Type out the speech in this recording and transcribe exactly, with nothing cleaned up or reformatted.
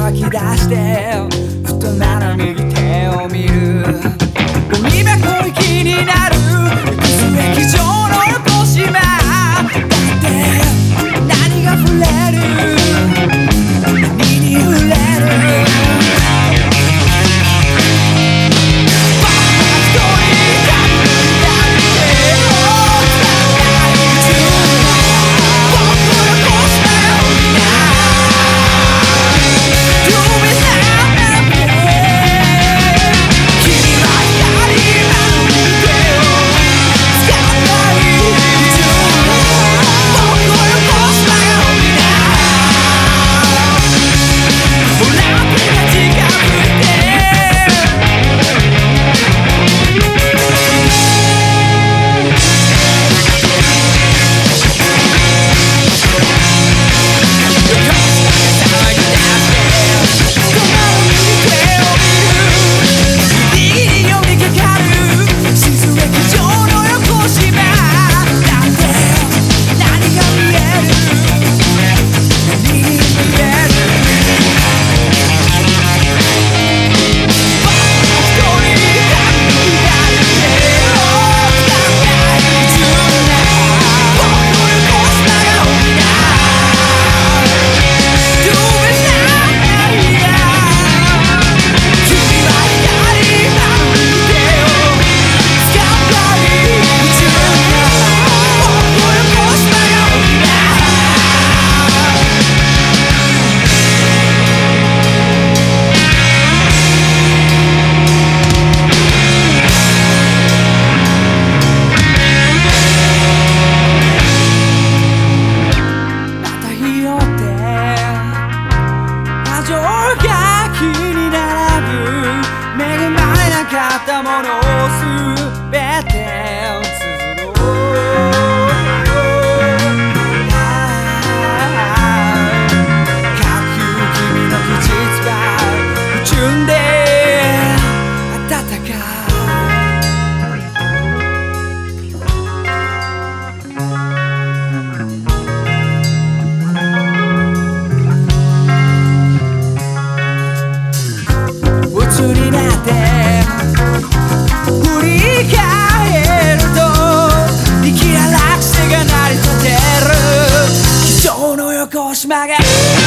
乾き出してふと斜め右手を見るゴミ箱に気になる液液状の横島だって何が触れる何に触れるったものをすべて綴ろう書く君の記述は不純で温かい鬱になって振り返ると生き荒くせが成り立てる理想の横島が